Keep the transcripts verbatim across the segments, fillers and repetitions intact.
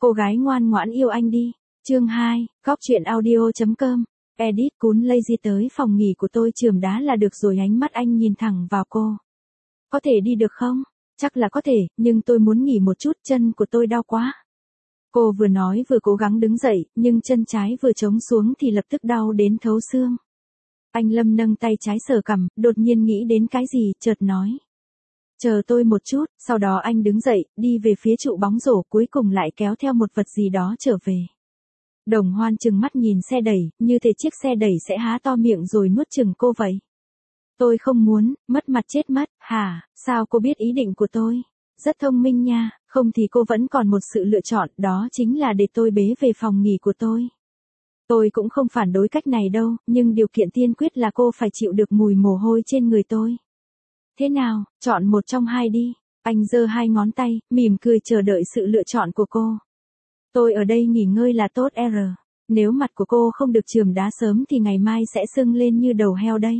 cô gái ngoan ngoãn yêu anh đi. Chương hai, góc truyện audio chấm com. Edit cún lazy tới phòng nghỉ của tôi chườm đá là được rồi. Ánh mắt anh nhìn thẳng vào cô. Có thể đi được không? Chắc là có thể, nhưng tôi muốn nghỉ một chút, chân của tôi đau quá. Cô vừa nói vừa cố gắng đứng dậy, nhưng chân trái vừa chống xuống thì lập tức đau đến thấu xương. Anh Lâm nâng tay trái sờ cằm, đột nhiên nghĩ đến cái gì, chợt nói. Chờ tôi một chút, sau đó anh đứng dậy, đi về phía trụ bóng rổ, cuối cùng lại kéo theo một vật gì đó trở về. Đồng Hoan trừng mắt nhìn xe đẩy, như thể chiếc xe đẩy sẽ há to miệng rồi nuốt chửng cô vậy. Tôi không muốn, mất mặt chết mất. Hả, sao cô biết ý định của tôi? Rất thông minh nha, không thì cô vẫn còn một sự lựa chọn, đó chính là để tôi bế về phòng nghỉ của tôi. Tôi cũng không phản đối cách này đâu, nhưng điều kiện tiên quyết là cô phải chịu được mùi mồ hôi trên người tôi. Thế nào, chọn một trong hai đi. Anh giơ hai ngón tay, mỉm cười chờ đợi sự lựa chọn của cô. Tôi ở đây nghỉ ngơi là tốt R. Nếu mặt của cô không được chườm đá sớm thì ngày mai sẽ sưng lên như đầu heo đấy.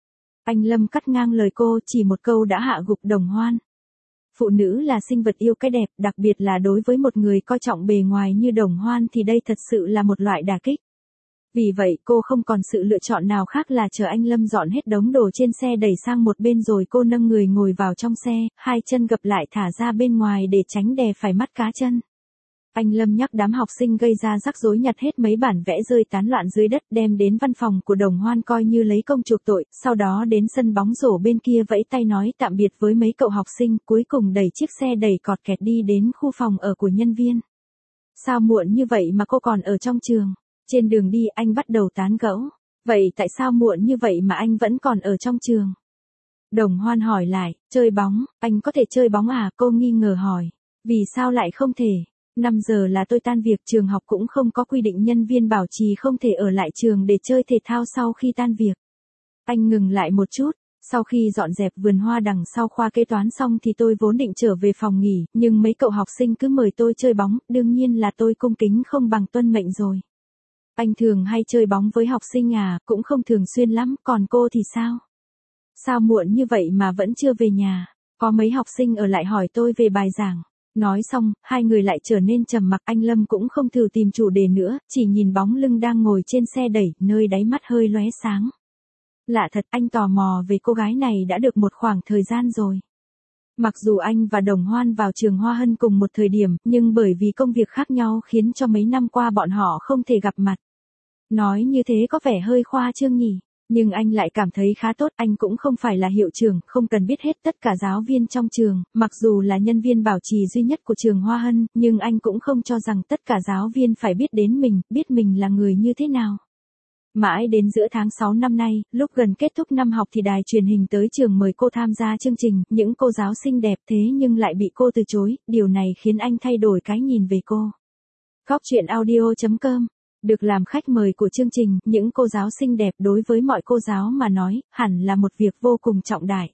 Anh Lâm cắt ngang lời cô, chỉ một câu đã hạ gục Đồng Hoan. Phụ nữ là sinh vật yêu cái đẹp, đặc biệt là đối với một người coi trọng bề ngoài như Đồng Hoan thì đây thật sự là một loại đả kích. Vì vậy cô không còn sự lựa chọn nào khác là chờ anh Lâm dọn hết đống đồ trên xe đẩy sang một bên rồi cô nâng người ngồi vào trong xe, hai chân gập lại thả ra bên ngoài để tránh đè phải mắt cá chân. Anh Lâm nhắc đám học sinh gây ra rắc rối nhặt hết mấy bản vẽ rơi tán loạn dưới đất đem đến văn phòng của Đồng Hoan coi như lấy công chuộc tội, sau đó đến sân bóng rổ bên kia vẫy tay nói tạm biệt với mấy cậu học sinh, cuối cùng đẩy chiếc xe đẩy cọt kẹt đi đến khu phòng ở của nhân viên. Sao muộn như vậy mà cô còn ở trong trường? Trên đường đi anh bắt đầu tán gẫu. Vậy tại sao muộn như vậy mà anh vẫn còn ở trong trường? Đồng Hoan hỏi lại, chơi bóng, anh có thể chơi bóng à? Cô nghi ngờ hỏi. Vì sao lại không thể? năm giờ là tôi tan việc, trường học cũng không có quy định nhân viên bảo trì không thể ở lại trường để chơi thể thao sau khi tan việc. Anh ngừng lại một chút, sau khi dọn dẹp vườn hoa đằng sau khoa kế toán xong thì tôi vốn định trở về phòng nghỉ, nhưng mấy cậu học sinh cứ mời tôi chơi bóng, đương nhiên là tôi cung kính không bằng tuân mệnh rồi. Anh thường hay chơi bóng với học sinh à? Cũng không thường xuyên lắm, còn cô thì sao? Sao muộn như vậy mà vẫn chưa về nhà? Có mấy học sinh ở lại hỏi tôi về bài giảng. Nói xong, hai người lại trở nên trầm mặc. Anh Lâm cũng không thử tìm chủ đề nữa, chỉ nhìn bóng lưng đang ngồi trên xe đẩy, nơi đáy mắt hơi lóe sáng. Lạ thật, anh tò mò về cô gái này đã được một khoảng thời gian rồi. Mặc dù anh và Đồng Hoan vào trường Hoa Hân cùng một thời điểm, nhưng bởi vì công việc khác nhau khiến cho mấy năm qua bọn họ không thể gặp mặt. Nói như thế có vẻ hơi khoa trương nhỉ, nhưng anh lại cảm thấy khá tốt. Anh cũng không phải là hiệu trưởng, không cần biết hết tất cả giáo viên trong trường, mặc dù là nhân viên bảo trì duy nhất của trường Hoa Hân, nhưng anh cũng không cho rằng tất cả giáo viên phải biết đến mình, biết mình là người như thế nào. Mãi đến giữa tháng sáu năm nay, lúc gần kết thúc năm học thì đài truyền hình tới trường mời cô tham gia chương trình, những cô giáo xinh đẹp thế nhưng lại bị cô từ chối, điều này khiến anh thay đổi cái nhìn về cô. Góc truyện audio chấm com. Được làm khách mời của chương trình, những cô giáo xinh đẹp đối với mọi cô giáo mà nói, hẳn là một việc vô cùng trọng đại.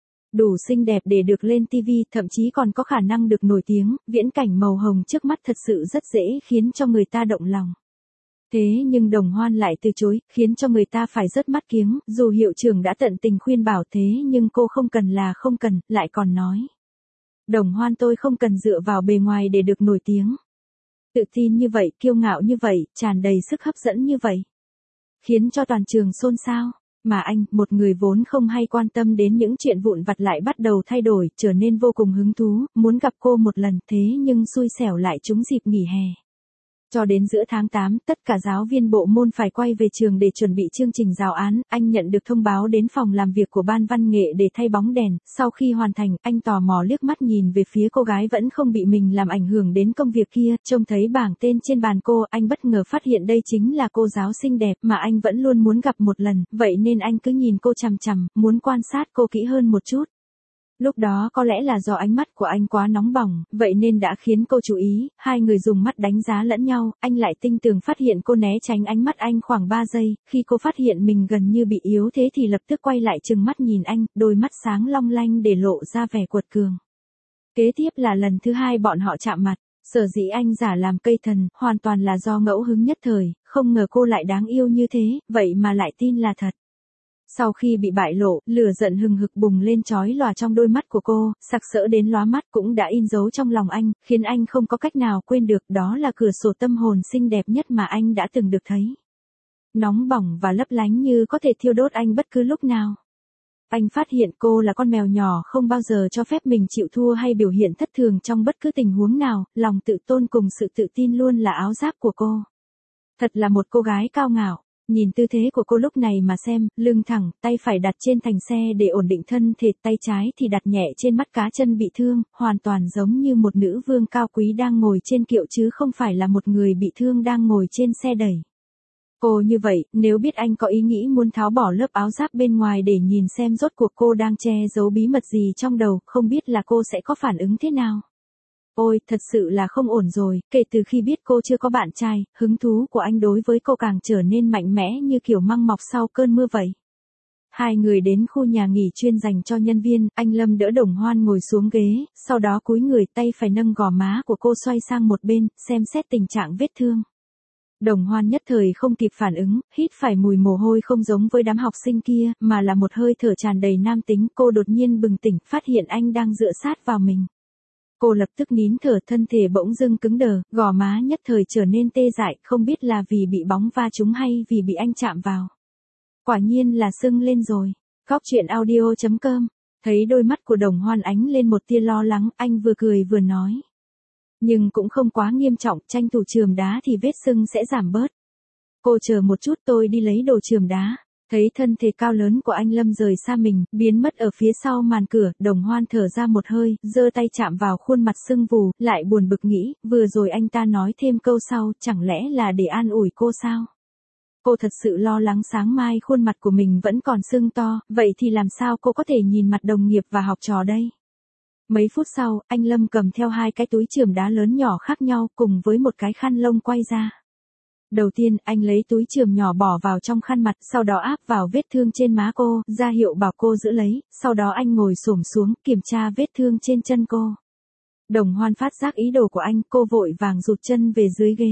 Đủ xinh đẹp để được lên ti vi, thậm chí còn có khả năng được nổi tiếng, viễn cảnh màu hồng trước mắt thật sự rất dễ khiến cho người ta động lòng. Thế nhưng Đồng Hoan lại từ chối, khiến cho người ta phải rớt mắt kiếng, dù hiệu trưởng đã tận tình khuyên bảo thế nhưng cô không cần là không cần, lại còn nói. Đồng Hoan, tôi không cần dựa vào bề ngoài để được nổi tiếng. Tự tin như vậy, kiêu ngạo như vậy, tràn đầy sức hấp dẫn như vậy. Khiến cho toàn trường xôn xao. Mà anh, một người vốn không hay quan tâm đến những chuyện vụn vặt lại bắt đầu thay đổi, trở nên vô cùng hứng thú, muốn gặp cô một lần, thế nhưng xui xẻo lại trúng dịp nghỉ hè. Cho đến giữa tháng tám, tất cả giáo viên bộ môn phải quay về trường để chuẩn bị chương trình giáo án, anh nhận được thông báo đến phòng làm việc của ban văn nghệ để thay bóng đèn, sau khi hoàn thành, anh tò mò liếc mắt nhìn về phía cô gái vẫn không bị mình làm ảnh hưởng đến công việc kia, trông thấy bảng tên trên bàn cô, anh bất ngờ phát hiện đây chính là cô giáo xinh đẹp mà anh vẫn luôn muốn gặp một lần, vậy nên anh cứ nhìn cô chằm chằm, muốn quan sát cô kỹ hơn một chút. Lúc đó có lẽ là do ánh mắt của anh quá nóng bỏng, vậy nên đã khiến cô chú ý, hai người dùng mắt đánh giá lẫn nhau, anh lại tinh tường phát hiện cô né tránh ánh mắt anh khoảng ba giây, khi cô phát hiện mình gần như bị yếu thế thì lập tức quay lại trừng mắt nhìn anh, đôi mắt sáng long lanh để lộ ra vẻ quật cường. Kế tiếp là lần thứ hai bọn họ chạm mặt, sở dĩ anh giả làm cây thần, hoàn toàn là do ngẫu hứng nhất thời, không ngờ cô lại đáng yêu như thế, vậy mà lại tin là thật. Sau khi bị bại lộ, lửa giận hừng hực bùng lên chói lòa trong đôi mắt của cô, sặc sỡ đến lóa mắt cũng đã in dấu trong lòng anh, khiến anh không có cách nào quên được, đó là cửa sổ tâm hồn xinh đẹp nhất mà anh đã từng được thấy. Nóng bỏng và lấp lánh như có thể thiêu đốt anh bất cứ lúc nào. Anh phát hiện cô là con mèo nhỏ không bao giờ cho phép mình chịu thua hay biểu hiện thất thường trong bất cứ tình huống nào, lòng tự tôn cùng sự tự tin luôn là áo giáp của cô. Thật là một cô gái cao ngạo. Nhìn tư thế của cô lúc này mà xem, lưng thẳng, tay phải đặt trên thành xe để ổn định thân thể, tay trái thì đặt nhẹ trên mắt cá chân bị thương, hoàn toàn giống như một nữ vương cao quý đang ngồi trên kiệu chứ không phải là một người bị thương đang ngồi trên xe đẩy. Cô như vậy, nếu biết anh có ý nghĩ muốn tháo bỏ lớp áo giáp bên ngoài để nhìn xem rốt cuộc cô đang che giấu bí mật gì trong đầu, không biết là cô sẽ có phản ứng thế nào. Ôi, thật sự là không ổn rồi, kể từ khi biết cô chưa có bạn trai, hứng thú của anh đối với cô càng trở nên mạnh mẽ như kiểu măng mọc sau cơn mưa vậy. Hai người đến khu nhà nghỉ chuyên dành cho nhân viên, anh Lâm đỡ Đồng Hoan ngồi xuống ghế, sau đó cúi người tay phải nâng gò má của cô xoay sang một bên, xem xét tình trạng vết thương. Đồng Hoan nhất thời không kịp phản ứng, hít phải mùi mồ hôi không giống với đám học sinh kia, mà là một hơi thở tràn đầy nam tính. Cô đột nhiên bừng tỉnh, phát hiện anh đang dựa sát vào mình. Cô lập tức nín thở, thân thể bỗng dưng cứng đờ, gò má nhất thời trở nên tê dại, không biết là vì bị bóng va trúng hay vì bị anh chạm vào. Quả nhiên là sưng lên rồi. Góc truyện audio chấm com. Thấy đôi mắt của Đồng Hoan ánh lên một tia lo lắng, anh vừa cười vừa nói. Nhưng cũng không quá nghiêm trọng, tranh thủ chườm đá thì vết sưng sẽ giảm bớt. Cô chờ một chút, tôi đi lấy đồ chườm đá. Thấy thân thể cao lớn của anh Lâm rời xa mình, biến mất ở phía sau màn cửa, Đồng Hoan thở ra một hơi, giơ tay chạm vào khuôn mặt sưng vù, lại buồn bực nghĩ, vừa rồi anh ta nói thêm câu sau, chẳng lẽ là để an ủi cô sao? Cô thật sự lo lắng sáng mai khuôn mặt của mình vẫn còn sưng to, vậy thì làm sao cô có thể nhìn mặt đồng nghiệp và học trò đây? Mấy phút sau, anh Lâm cầm theo hai cái túi chườm đá lớn nhỏ khác nhau cùng với một cái khăn lông quay ra. Đầu tiên, anh lấy túi chườm nhỏ bỏ vào trong khăn mặt, sau đó áp vào vết thương trên má cô, ra hiệu bảo cô giữ lấy, sau đó anh ngồi xổm xuống, kiểm tra vết thương trên chân cô. Đồng Hoan phát giác ý đồ của anh, cô vội vàng rụt chân về dưới ghế.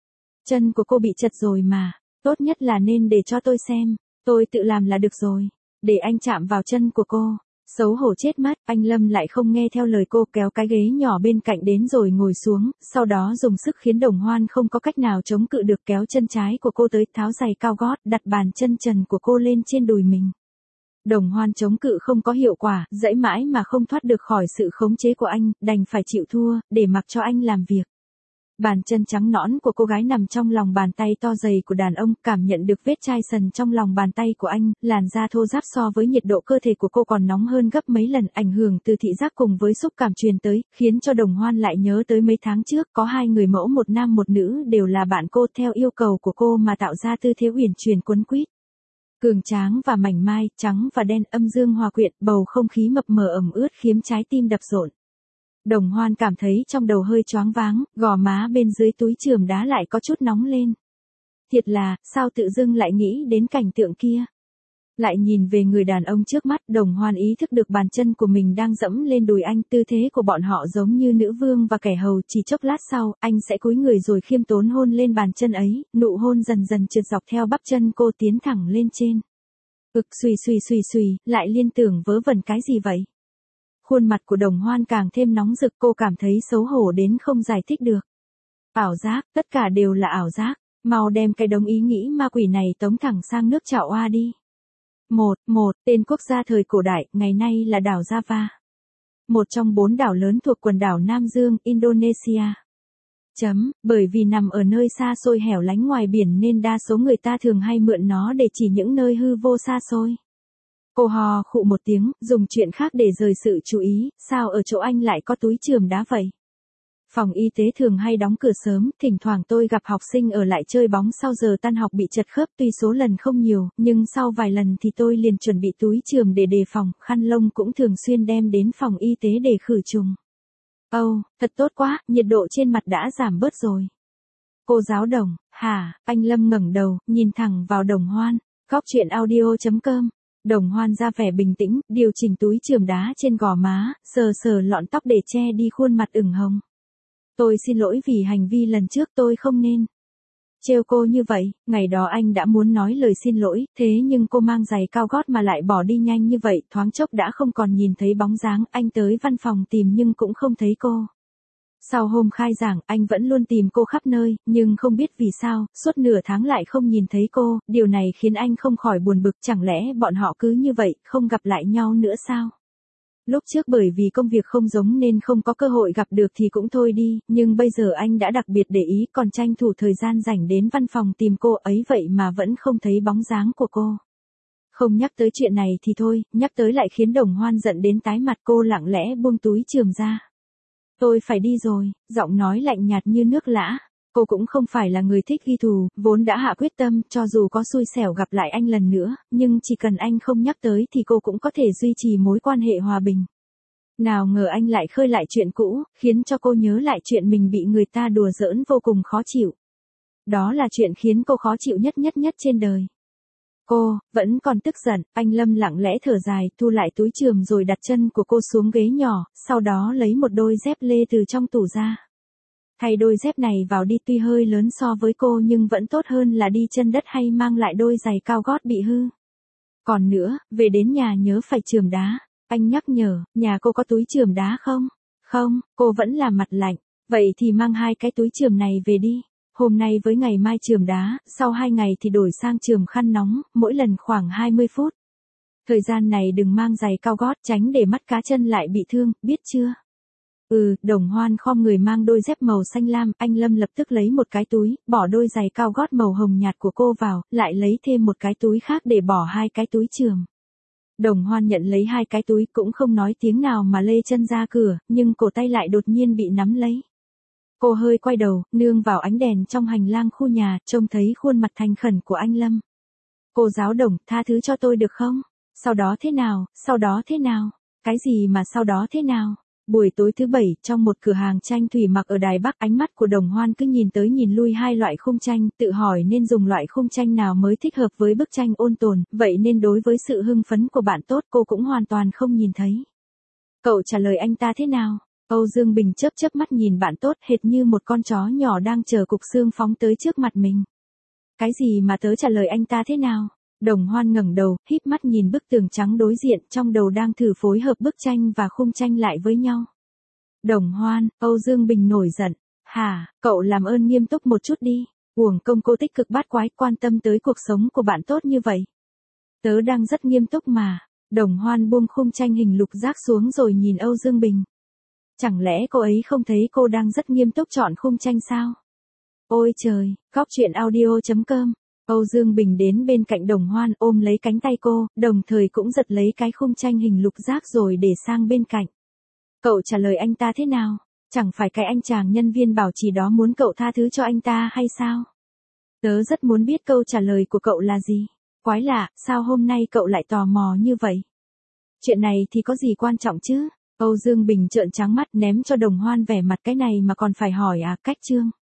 Chân của cô bị chật rồi mà, tốt nhất là nên để cho tôi xem, tôi tự làm là được rồi, để anh chạm vào chân của cô. Xấu hổ chết mất, anh Lâm lại không nghe theo lời cô, kéo cái ghế nhỏ bên cạnh đến rồi ngồi xuống, sau đó dùng sức khiến Đồng Hoan không có cách nào chống cự được, kéo chân trái của cô tới, tháo giày cao gót, đặt bàn chân trần của cô lên trên đùi mình. Đồng Hoan chống cự không có hiệu quả, giãy mãi mà không thoát được khỏi sự khống chế của anh, đành phải chịu thua, để mặc cho anh làm việc. Bàn chân trắng nõn của cô gái nằm trong lòng bàn tay to dày của đàn ông, cảm nhận được vết chai sần trong lòng bàn tay của anh, làn da thô ráp so với nhiệt độ cơ thể của cô còn nóng hơn gấp mấy lần, ảnh hưởng từ thị giác cùng với xúc cảm truyền tới, khiến cho Đồng Hoan lại nhớ tới mấy tháng trước, có hai người mẫu một nam một nữ đều là bạn cô, theo yêu cầu của cô mà tạo ra tư thế uyển chuyển quấn quýt. Cường tráng và mảnh mai, trắng và đen, âm dương hòa quyện, bầu không khí mập mờ ẩm ướt khiến trái tim đập rộn. Đồng Hoan cảm thấy trong đầu hơi choáng váng, gò má bên dưới túi chườm đá lại có chút nóng lên. Thiệt là, sao tự dưng lại nghĩ đến cảnh tượng kia. Lại nhìn về người đàn ông trước mắt, Đồng Hoan ý thức được bàn chân của mình đang dẫm lên đùi anh, tư thế của bọn họ giống như nữ vương và kẻ hầu, chỉ chốc lát sau, anh sẽ cúi người rồi khiêm tốn hôn lên bàn chân ấy, nụ hôn dần dần trượt dọc theo bắp chân cô tiến thẳng lên trên. Ực xùy xùy xùy xùy, lại liên tưởng vớ vẩn cái gì vậy? Khuôn mặt của Đồng Hoan càng thêm nóng rực, cô cảm thấy xấu hổ đến không giải thích được. Ảo giác, tất cả đều là ảo giác, mau đem cái đống ý nghĩ ma quỷ này tống thẳng sang nước Chảo Oa đi. Một, một, tên quốc gia thời cổ đại, ngày nay là đảo Java. Một trong bốn đảo lớn thuộc quần đảo Nam Dương, Indonesia. Chấm, bởi vì nằm ở nơi xa xôi hẻo lánh ngoài biển nên đa số người ta thường hay mượn nó để chỉ những nơi hư vô xa xôi. Cô hò khụ một tiếng, dùng chuyện khác để rời sự chú ý, sao ở chỗ anh lại có túi chườm đá vậy? Phòng y tế thường hay đóng cửa sớm, thỉnh thoảng tôi gặp học sinh ở lại chơi bóng sau giờ tan học bị chật khớp, tuy số lần không nhiều, nhưng sau vài lần thì tôi liền chuẩn bị túi chườm để đề phòng, khăn lông cũng thường xuyên đem đến phòng y tế để khử trùng. Âu, oh, thật tốt quá, nhiệt độ trên mặt đã giảm bớt rồi. Cô giáo Đồng, hả? Anh Lâm ngẩng đầu, nhìn thẳng vào Đồng Hoan. Góc truyện audio chấm com. Đồng Hoan ra vẻ bình tĩnh, điều chỉnh túi chườm đá trên gò má, sờ sờ lọn tóc để che đi khuôn mặt ửng hồng. Tôi xin lỗi vì hành vi lần trước tôi không nên. trêu cô như vậy, ngày đó anh đã muốn nói lời xin lỗi, thế nhưng cô mang giày cao gót mà lại bỏ đi nhanh như vậy, thoáng chốc đã không còn nhìn thấy bóng dáng, anh tới văn phòng tìm nhưng cũng không thấy cô. Sau hôm khai giảng, anh vẫn luôn tìm cô khắp nơi, nhưng không biết vì sao, suốt nửa tháng lại không nhìn thấy cô, điều này khiến anh không khỏi buồn bực, chẳng lẽ bọn họ cứ như vậy, không gặp lại nhau nữa sao? Lúc trước bởi vì công việc không giống nên không có cơ hội gặp được thì cũng thôi đi, nhưng bây giờ anh đã đặc biệt để ý còn tranh thủ thời gian rảnh đến văn phòng tìm cô ấy vậy mà vẫn không thấy bóng dáng của cô. Không nhắc tới chuyện này thì thôi, nhắc tới lại khiến Đồng Hoan giận đến tái mặt, cô lặng lẽ buông túi chườm ra. Tôi phải đi rồi, giọng nói lạnh nhạt như nước lã. Cô cũng không phải là người thích ghi thù, vốn đã hạ quyết tâm, cho dù có xui xẻo gặp lại anh lần nữa, nhưng chỉ cần anh không nhắc tới thì cô cũng có thể duy trì mối quan hệ hòa bình. Nào ngờ anh lại khơi lại chuyện cũ, khiến cho cô nhớ lại chuyện mình bị người ta đùa giỡn vô cùng khó chịu. Đó là chuyện khiến cô khó chịu nhất nhất nhất trên đời. Cô, vẫn còn tức giận, anh Lâm lặng lẽ thở dài, thu lại túi chườm rồi đặt chân của cô xuống ghế nhỏ, sau đó lấy một đôi dép lê từ trong tủ ra. Thay đôi dép này vào đi, tuy hơi lớn so với cô nhưng vẫn tốt hơn là đi chân đất hay mang lại đôi giày cao gót bị hư. Còn nữa, về đến nhà nhớ phải chườm đá. Anh nhắc nhở, nhà cô có túi chườm đá không? Không, cô vẫn là mặt lạnh. Vậy thì mang hai cái túi chườm này về đi. Hôm nay với ngày mai chườm đá, sau hai ngày thì đổi sang chườm khăn nóng, mỗi lần khoảng hai mươi phút. Thời gian này đừng mang giày cao gót, tránh để mắt cá chân lại bị thương, biết chưa? Ừ, Đồng Hoan khom người mang đôi dép màu xanh lam, anh Lâm lập tức lấy một cái túi, bỏ đôi giày cao gót màu hồng nhạt của cô vào, lại lấy thêm một cái túi khác để bỏ hai cái túi chườm. Đồng Hoan nhận lấy hai cái túi cũng không nói tiếng nào mà lê chân ra cửa, nhưng cổ tay lại đột nhiên bị nắm lấy. Cô hơi quay đầu, nương vào ánh đèn trong hành lang khu nhà, trông thấy khuôn mặt thành khẩn của anh Lâm. Cô giáo Đồng, tha thứ cho tôi được không? Sau đó thế nào, sau đó thế nào? Cái gì mà sau đó thế nào? Buổi tối thứ bảy, trong một cửa hàng tranh thủy mặc ở Đài Bắc, ánh mắt của Đồng Hoan cứ nhìn tới nhìn lui hai loại khung tranh, tự hỏi nên dùng loại khung tranh nào mới thích hợp với bức tranh ôn tồn, vậy nên đối với sự hưng phấn của bạn tốt cô cũng hoàn toàn không nhìn thấy. Cậu trả lời anh ta thế nào? Âu Dương Bình chớp chớp mắt nhìn bạn tốt hệt như một con chó nhỏ đang chờ cục xương phóng tới trước mặt mình. Cái gì mà tớ trả lời anh ta thế nào? Đồng Hoan ngẩng đầu, híp mắt nhìn bức tường trắng đối diện, trong đầu đang thử phối hợp bức tranh và khung tranh lại với nhau. Đồng Hoan, Âu Dương Bình nổi giận. Hả, cậu làm ơn nghiêm túc một chút đi. Uổng công cô tích cực bát quái quan tâm tới cuộc sống của bạn tốt như vậy. Tớ đang rất nghiêm túc mà. Đồng Hoan buông khung tranh hình lục giác xuống rồi nhìn Âu Dương Bình. Chẳng lẽ cô ấy không thấy cô đang rất nghiêm túc chọn khung tranh sao? Ôi trời, góc truyện audio chấm com. Âu Dương Bình đến bên cạnh Đồng Hoan ôm lấy cánh tay cô, đồng thời cũng giật lấy cái khung tranh hình lục giác rồi để sang bên cạnh. Cậu trả lời anh ta thế nào? Chẳng phải cái anh chàng nhân viên bảo trì đó muốn cậu tha thứ cho anh ta hay sao? Tớ rất muốn biết câu trả lời của cậu là gì. Quái lạ, sao hôm nay cậu lại tò mò như vậy? Chuyện này thì có gì quan trọng chứ? Âu Dương Bình trợn trắng mắt ném cho Đồng Hoan vẻ mặt cái này mà còn phải hỏi à, cách chương.